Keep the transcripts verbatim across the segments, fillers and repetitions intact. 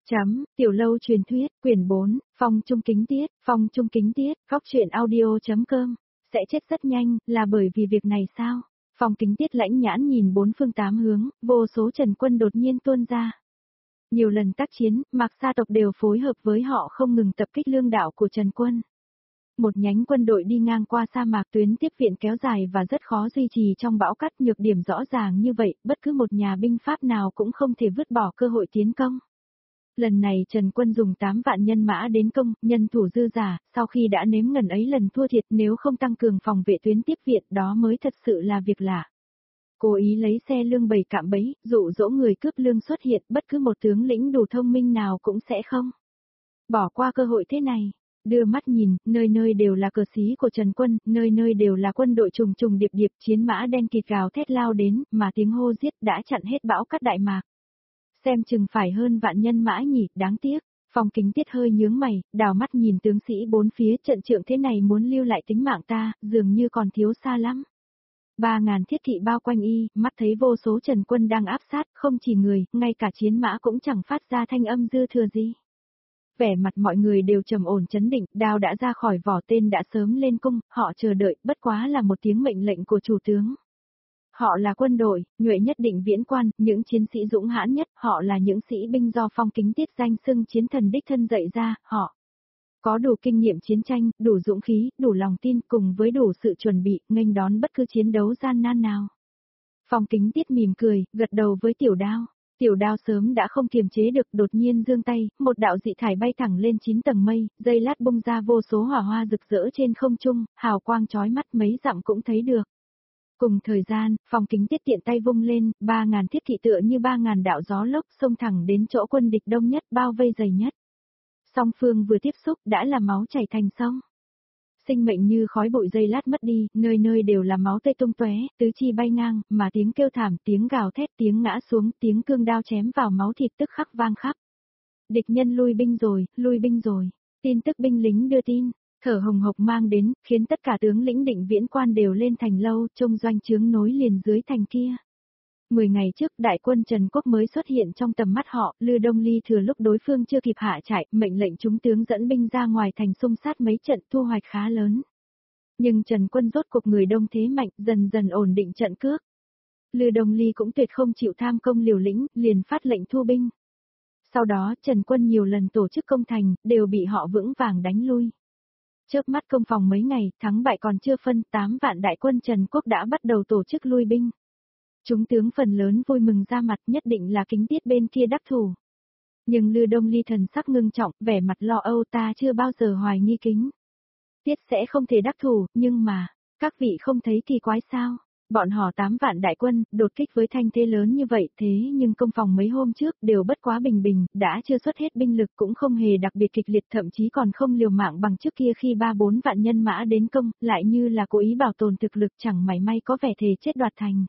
Chấm, Tiểu Lâu truyền thuyết, quyển bốn, Phong Trung Kính Tiết, Phong Trung Kính Tiết, góc truyện audio.com, sẽ chết rất nhanh, là bởi vì việc này sao? Phong Kính Tiết lãnh nhãn nhìn bốn phương tám hướng, vô số Trần quân đột nhiên tuôn ra. Nhiều lần tác chiến, Mạc Sa tộc đều phối hợp với họ không ngừng tập kích lương đạo của Trần quân. Một nhánh quân đội đi ngang qua sa mạc, tuyến tiếp viện kéo dài và rất khó duy trì trong bão cát, nhược điểm rõ ràng như vậy, bất cứ một nhà binh Pháp nào cũng không thể vứt bỏ cơ hội tiến công. Lần này Trần quân dùng tám vạn nhân mã đến công, nhân thủ dư giả, sau khi đã nếm ngần ấy lần thua thiệt, nếu không tăng cường phòng vệ tuyến tiếp viện đó mới thật sự là việc lạ. Cố ý lấy xe lương bày cạm bẫy, dụ dỗ người cướp lương xuất hiện, bất cứ một tướng lĩnh đủ thông minh nào cũng sẽ không bỏ qua cơ hội thế này. Đưa mắt nhìn, nơi nơi đều là cờ xí của Trần quân, nơi nơi đều là quân đội trùng trùng điệp điệp, chiến mã đen kịt gào thét lao đến, mà tiếng hô giết đã chặn hết bão cát Đại Mạc. Xem chừng phải hơn vạn nhân mã nhỉ, đáng tiếc. Phong Kính Tiết hơi nhướng mày, đào mắt nhìn tướng sĩ bốn phía, trận trượng thế này muốn lưu lại tính mạng ta, dường như còn thiếu xa lắm. Ba ngàn thiết kỵ bao quanh y, mắt thấy vô số Trần quân đang áp sát, không chỉ người, ngay cả chiến mã cũng chẳng phát ra thanh âm dư thừa gì. Vẻ mặt mọi người đều trầm ổn chấn định, đao đã ra khỏi vỏ, tên đã sớm lên cung, họ chờ đợi, bất quá là một tiếng mệnh lệnh của chủ tướng. Họ là quân đội, nhuệ nhất định viễn quan, những chiến sĩ dũng hãn nhất, họ là những sĩ binh do Phong Kính Tiết danh xưng chiến thần đích thân dạy ra, họ có đủ kinh nghiệm chiến tranh, đủ dũng khí, đủ lòng tin, cùng với đủ sự chuẩn bị, nghênh đón bất cứ chiến đấu gian nan nào. Phong Kính Tiết mỉm cười, gật đầu với Tiểu Đao. Tiểu Đao sớm đã không kiềm chế được, đột nhiên giương tay, một đạo dị thải bay thẳng lên chín tầng mây, giây lát bung ra vô số hỏa hoa rực rỡ trên không trung, hào quang chói mắt mấy dặm cũng thấy được. Cùng thời gian, Phong Kính Tiết tiện tay vung lên, ba ngàn thiết kỵ tựa như ba ngàn đạo gió lốc xông thẳng đến chỗ quân địch đông nhất, bao vây dày nhất. Song phương vừa tiếp xúc đã là máu chảy thành sông. Sinh mệnh như khói bụi giây lát mất đi, nơi nơi đều là máu tươi tung tóe, tứ chi bay ngang, mà tiếng kêu thảm, tiếng gào thét, tiếng ngã xuống, tiếng cương đao chém vào máu thịt tức khắc vang khắp. Địch nhân lui binh rồi, lui binh rồi. Tin tức binh lính đưa tin, thở hồng hộc mang đến, khiến tất cả tướng lĩnh định viễn quan đều lên thành lâu, trông doanh trướng nối liền dưới thành kia. Mười ngày trước, đại quân Trần Quốc mới xuất hiện trong tầm mắt họ, Lư Đông Ly thừa lúc đối phương chưa kịp hạ trại, mệnh lệnh chúng tướng dẫn binh ra ngoài thành xung sát mấy trận, thu hoạch khá lớn. Nhưng Trần quân rốt cuộc người đông thế mạnh, dần dần ổn định trận cước. Lư Đông Ly cũng tuyệt không chịu tham công liều lĩnh, liền phát lệnh thu binh. Sau đó, Trần quân nhiều lần tổ chức công thành, đều bị họ vững vàng đánh lui. Chớp mắt công phòng mấy ngày, thắng bại còn chưa phân, tám vạn đại quân Trần Quốc đã bắt đầu tổ chức lui binh. Chúng tướng phần lớn vui mừng ra mặt, nhất định là Kính Tiết bên kia đắc thủ. Nhưng Lư Đông Ly thần sắc ngưng trọng, vẻ mặt lo âu, ta chưa bao giờ hoài nghi Kính Tiết sẽ không thể đắc thủ, nhưng mà, các vị không thấy kỳ quái sao? Bọn họ tám vạn đại quân, đột kích với thanh thế lớn như vậy, thế nhưng công phòng mấy hôm trước đều bất quá bình bình, đã chưa xuất hết binh lực, cũng không hề đặc biệt kịch liệt, thậm chí còn không liều mạng bằng trước kia khi ba bốn vạn nhân mã đến công, lại như là cố ý bảo tồn thực lực, chẳng mảy may có vẻ thề chết đoạt thành.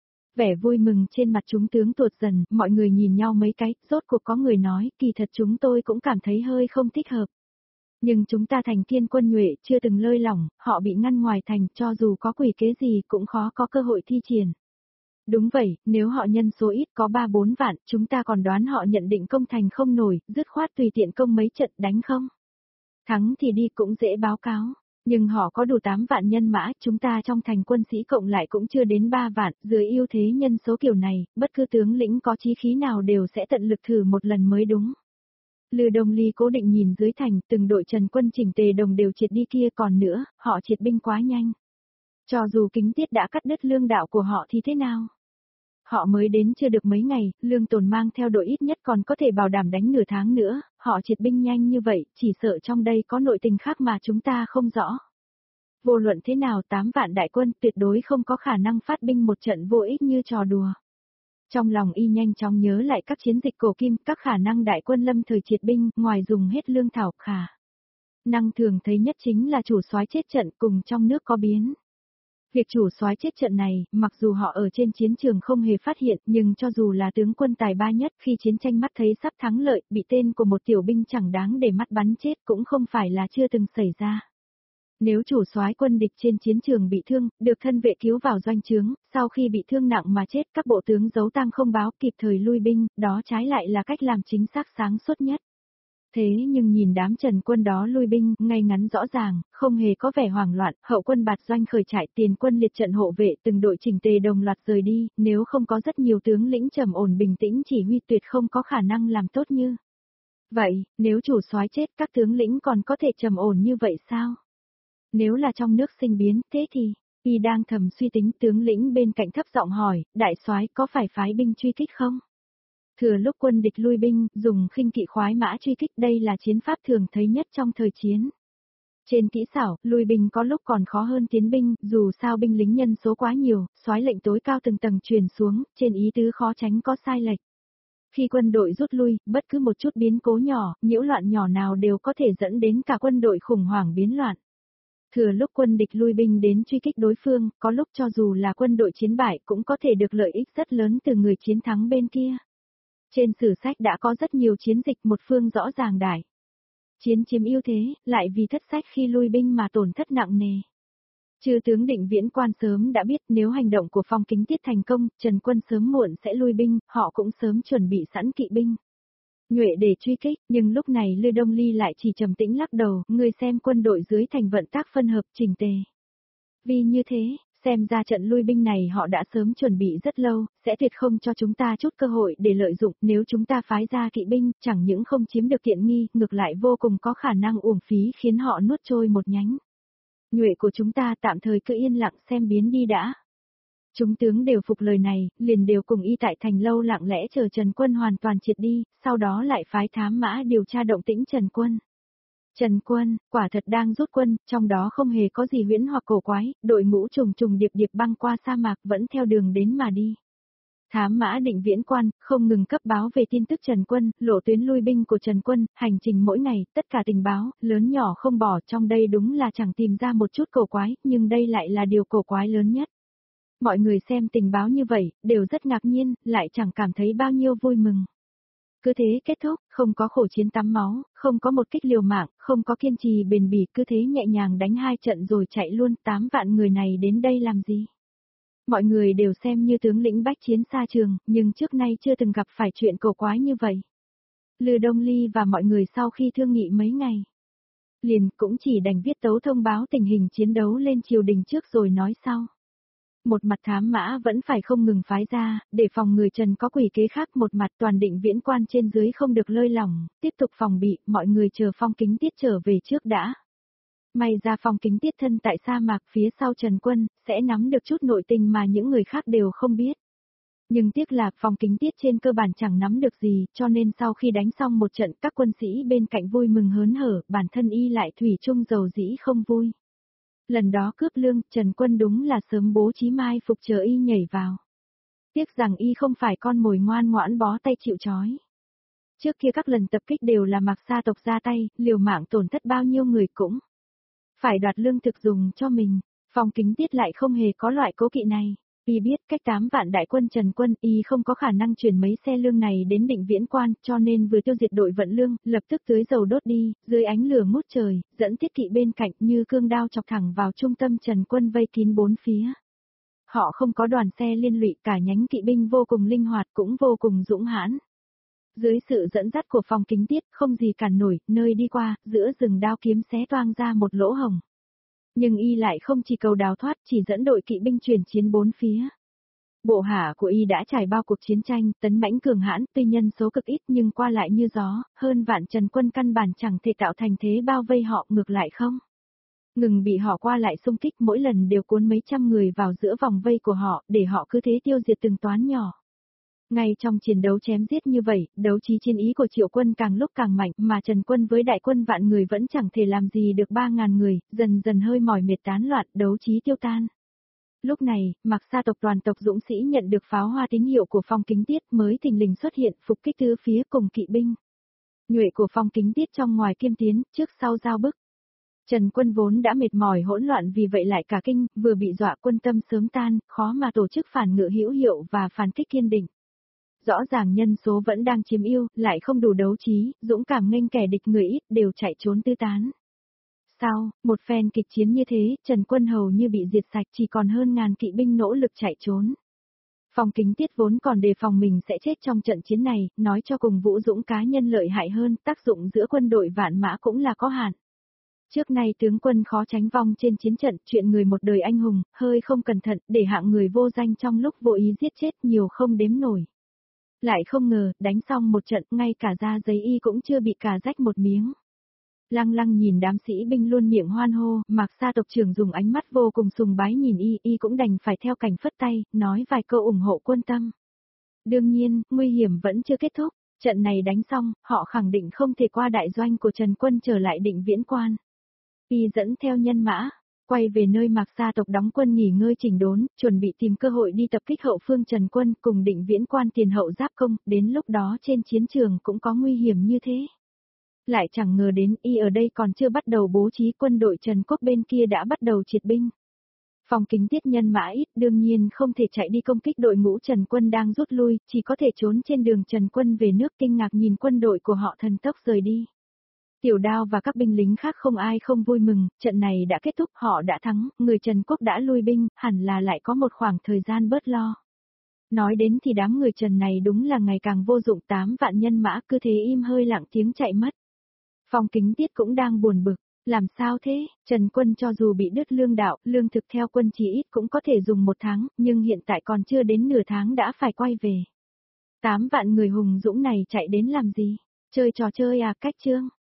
Vẻ vui mừng trên mặt chúng tướng tuột dần, mọi người nhìn nhau mấy cái, rốt cuộc có người nói, kỳ thật chúng tôi cũng cảm thấy hơi không thích hợp. Nhưng chúng ta thành Thiên quân nhuệ, chưa từng lơi lỏng, họ bị ngăn ngoài thành, cho dù có quỷ kế gì cũng khó có cơ hội thi triển. Đúng vậy, nếu họ nhân số ít có ba bốn vạn, chúng ta còn đoán họ nhận định công thành không nổi, dứt khoát tùy tiện công mấy trận đánh không. Thắng thì đi cũng dễ báo cáo. Nhưng họ có đủ tám vạn nhân mã, chúng ta trong thành quân sĩ cộng lại cũng chưa đến ba vạn, dưới ưu thế nhân số kiểu này, bất cứ tướng lĩnh có chí khí nào đều sẽ tận lực thử một lần mới đúng. Lư Đông Ly cố định nhìn dưới thành, từng đội Trần quân chỉnh tề đồng đều triệt đi kia, còn nữa, họ triệt binh quá nhanh. Cho dù Kính Tiết đã cắt đứt lương đạo của họ thì thế nào? Họ mới đến chưa được mấy ngày, Lương Tồn mang theo đội ít nhất còn có thể bảo đảm đánh nửa tháng nữa, họ triệt binh nhanh như vậy, chỉ sợ trong đây có nội tình khác mà chúng ta không rõ. Vô luận thế nào, tám vạn đại quân tuyệt đối không có khả năng phát binh một trận vô ích như trò đùa. Trong lòng y nhanh chóng nhớ lại các chiến dịch cổ kim, các khả năng đại quân lâm thời triệt binh, ngoài dùng hết lương thảo, khả năng thường thấy nhất chính là chủ soái chết trận, cùng trong nước có biến. Việc chủ soái chết trận này, mặc dù họ ở trên chiến trường không hề phát hiện, nhưng cho dù là tướng quân tài ba nhất, khi chiến tranh mắt thấy sắp thắng lợi, bị tên của một tiểu binh chẳng đáng để mắt bắn chết cũng không phải là chưa từng xảy ra. Nếu chủ soái quân địch trên chiến trường bị thương, được thân vệ cứu vào doanh trướng, sau khi bị thương nặng mà chết, các bộ tướng giấu tang không báo, kịp thời lui binh, đó trái lại là cách làm chính xác sáng suốt nhất. Thế nhưng nhìn đám Trần quân đó lui binh, ngay ngắn rõ ràng, không hề có vẻ hoảng loạn, hậu quân bạt doanh khởi trại, tiền quân liệt trận hộ vệ, từng đội chỉnh tề đồng loạt rời đi, nếu không có rất nhiều tướng lĩnh trầm ổn bình tĩnh chỉ huy tuyệt không có khả năng làm tốt như vậy. Nếu chủ soái chết, các tướng lĩnh còn có thể trầm ổn như vậy sao? Nếu là trong nước sinh biến, thế thì, y đang thầm suy tính, tướng lĩnh bên cạnh thấp giọng hỏi, đại soái có phải phái binh truy kích không? Thừa lúc quân địch lui binh, dùng khinh kỵ khoái mã truy kích, đây là chiến pháp thường thấy nhất trong thời chiến. Trên kỹ xảo, lui binh có lúc còn khó hơn tiến binh, dù sao binh lính nhân số quá nhiều, soái lệnh tối cao từng tầng truyền xuống, trên ý tứ khó tránh có sai lệch. Khi quân đội rút lui, bất cứ một chút biến cố nhỏ, nhiễu loạn nhỏ nào đều có thể dẫn đến cả quân đội khủng hoảng biến loạn. Thừa lúc quân địch lui binh đến truy kích đối phương, có lúc cho dù là quân đội chiến bại cũng có thể được lợi ích rất lớn từ người chiến thắng bên kia. Trên sử sách đã có rất nhiều chiến dịch một phương rõ ràng đại chiến chiếm ưu thế, lại vì thất sách khi lui binh mà tổn thất nặng nề. Chư tướng Định Viễn Quan sớm đã biết nếu hành động của Phong Kính Tiết thành công, Trần quân sớm muộn sẽ lui binh, họ cũng sớm chuẩn bị sẵn kỵ binh nhuệ để truy kích, nhưng lúc này Lư Đông Ly lại chỉ trầm tĩnh lắc đầu, người xem quân đội dưới thành vận tác phân hợp chỉnh tề. Vì như thế, xem ra trận lui binh này họ đã sớm chuẩn bị rất lâu, sẽ tuyệt không cho chúng ta chút cơ hội để lợi dụng, nếu chúng ta phái ra kỵ binh, chẳng những không chiếm được tiện nghi, ngược lại vô cùng có khả năng uổng phí khiến họ nuốt trôi một nhánh nhuệ của chúng ta, tạm thời cứ yên lặng xem biến đi đã. Chúng tướng đều phục lời này, liền đều cùng y tại thành lâu lặng lẽ chờ Trần quân hoàn toàn triệt đi, sau đó lại phái thám mã điều tra động tĩnh Trần quân. Trần quân, quả thật đang rút quân, trong đó không hề có gì huyễn hoặc cổ quái, đội ngũ trùng trùng điệp điệp băng qua sa mạc vẫn theo đường đến mà đi. Thám mã Định Viễn Quan, không ngừng cấp báo về tin tức Trần quân, lộ tuyến lui binh của Trần quân, hành trình mỗi ngày, tất cả tình báo, lớn nhỏ không bỏ, trong đây đúng là chẳng tìm ra một chút cổ quái, nhưng đây lại là điều cổ quái lớn nhất. Mọi người xem tình báo như vậy, đều rất ngạc nhiên, lại chẳng cảm thấy bao nhiêu vui mừng. Cứ thế kết thúc, không có khổ chiến tắm máu, không có một kích liều mạng, không có kiên trì bền bỉ, cứ thế nhẹ nhàng đánh hai trận rồi chạy luôn, tám vạn người này đến đây làm gì? Mọi người đều xem như tướng lĩnh bách chiến xa trường, nhưng trước nay chưa từng gặp phải chuyện cổ quái như vậy. Lư Đông Ly và mọi người sau khi thương nghị mấy ngày, liền cũng chỉ đành viết tấu thông báo tình hình chiến đấu lên triều đình trước rồi nói sau. Một mặt thám mã vẫn phải không ngừng phái ra, để phòng người Trần có quỷ kế khác, một mặt toàn Định Viễn Quan trên dưới không được lơi lỏng, tiếp tục phòng bị, mọi người chờ Phong Kính Tiết trở về trước đã. May ra Phong Kính Tiết thân tại sa mạc phía sau Trần quân, sẽ nắm được chút nội tình mà những người khác đều không biết. Nhưng tiếc là Phong Kính Tiết trên cơ bản chẳng nắm được gì, cho nên sau khi đánh xong một trận các quân sĩ bên cạnh vui mừng hớn hở, bản thân y lại thủy chung dầu dĩ không vui. Lần đó cướp lương, Trần quân đúng là sớm bố trí mai phục chờ y nhảy vào. Tiếc rằng y không phải con mồi ngoan ngoãn bó tay chịu trói. Trước kia các lần tập kích đều là Mạc Sa tộc ra tay, liều mạng tổn thất bao nhiêu người cũng phải đoạt lương thực dùng cho mình. Phong Kính Tiết lại không hề có loại cố kỵ này. Y biết cách tám vạn đại quân Trần quân, y không có khả năng chuyển mấy xe lương này đến Định Viễn Quan, cho nên vừa tiêu diệt đội vận lương, lập tức tưới dầu đốt đi, dưới ánh lửa ngút trời, dẫn thiết kỵ bên cạnh như cương đao chọc thẳng vào trung tâm Trần quân vây kín bốn phía. Họ không có đoàn xe liên lụy, cả nhánh kỵ binh vô cùng linh hoạt cũng vô cùng dũng hãn. Dưới sự dẫn dắt của Phong Kính Tiết, không gì cản nổi, nơi đi qua, giữa rừng đao kiếm xé toang ra một lỗ hổng. Nhưng y lại không chỉ cầu đào thoát, chỉ dẫn đội kỵ binh chuyển chiến bốn phía. Bộ hạ của y đã trải bao cuộc chiến tranh, tấn mãnh cường hãn, tuy nhân số cực ít nhưng qua lại như gió, hơn vạn Trần quân căn bản chẳng thể tạo thành thế bao vây họ, ngược lại không ngừng bị họ qua lại xung kích, mỗi lần đều cuốn mấy trăm người vào giữa vòng vây của họ, để họ cứ thế tiêu diệt từng toán nhỏ. Ngay trong chiến đấu chém giết như vậy, đấu trí chiến ý của Triệu quân càng lúc càng mạnh, mà Trần quân với đại quân vạn người vẫn chẳng thể làm gì được ba ngàn người, dần dần hơi mỏi mệt tán loạn, đấu trí tiêu tan. Lúc này, Mạc Sa tộc toàn tộc dũng sĩ nhận được pháo hoa tín hiệu của Phong Kính Tiết mới thình lình xuất hiện, phục kích tứ phía cùng kỵ binh nhuệ của Phong Kính Tiết trong ngoài kiêm tiến, trước sau giao bức. Trần quân vốn đã mệt mỏi hỗn loạn vì vậy lại cả kinh, vừa bị dọa quân tâm sớm tan, khó mà tổ chức phản ngự hữu hiệu và phản kích kiên định. Rõ ràng nhân số vẫn đang chiếm ưu, lại không đủ đấu trí, dũng cảm nghênh kẻ địch, người ít đều chạy trốn tứ tán. Sau, một phen kịch chiến như thế, Trần Quân hầu như bị diệt sạch, chỉ còn hơn ngàn kỵ binh nỗ lực chạy trốn. Phong Kính Tiết vốn còn đề phòng mình sẽ chết trong trận chiến này, nói cho cùng Vũ Dũng cá nhân lợi hại hơn, tác dụng giữa quân đội vạn mã cũng là có hạn. Trước nay tướng quân khó tránh vong trên chiến trận, chuyện người một đời anh hùng, hơi không cẩn thận, để hạng người vô danh trong lúc vô ý giết chết nhiều không đếm nổi. Lại không ngờ, đánh xong một trận, ngay cả da giấy y cũng chưa bị cà rách một miếng. Lăng lăng nhìn đám sĩ binh luôn miệng hoan hô, Mạc Sa tộc trưởng dùng ánh mắt vô cùng sùng bái nhìn y, y cũng đành phải theo cảnh phất tay, nói vài câu ủng hộ quân tâm. Đương nhiên, nguy hiểm vẫn chưa kết thúc, trận này đánh xong, họ khẳng định không thể qua đại doanh của Trần Quân trở lại Định Viễn Quan. Y dẫn theo nhân mã, quay về nơi Mạc Sa tộc đóng quân nghỉ ngơi chỉnh đốn, chuẩn bị tìm cơ hội đi tập kích hậu phương Trần Quân cùng Định Viễn Quan tiền hậu giáp công, đến lúc đó trên chiến trường cũng có nguy hiểm như thế. Lại chẳng ngờ đến y ở đây còn chưa bắt đầu bố trí quân đội Trần Quốc bên kia đã bắt đầu triệt binh. Phong Kính Tiết nhân mã ít đương nhiên không thể chạy đi công kích đội ngũ Trần Quân đang rút lui, chỉ có thể trốn trên đường Trần Quân về nước kinh ngạc nhìn quân đội của họ thần tốc rời đi. Tiểu Đao và các binh lính khác không ai không vui mừng, trận này đã kết thúc họ đã thắng, người Trần Quốc đã lui binh, hẳn là lại có một khoảng thời gian bớt lo. Nói đến thì đám người Trần này đúng là ngày càng vô dụng, tám vạn nhân mã cứ thế im hơi lặng tiếng chạy mất. Phong Kính Tiết cũng đang buồn bực, làm sao thế, Trần Quân cho dù bị đứt lương đạo, lương thực theo quân chỉ ít cũng có thể dùng một tháng, nhưng hiện tại còn chưa đến nửa tháng đã phải quay về. Tám vạn người hùng dũng này chạy đến làm gì? Chơi trò chơi à, cách chương.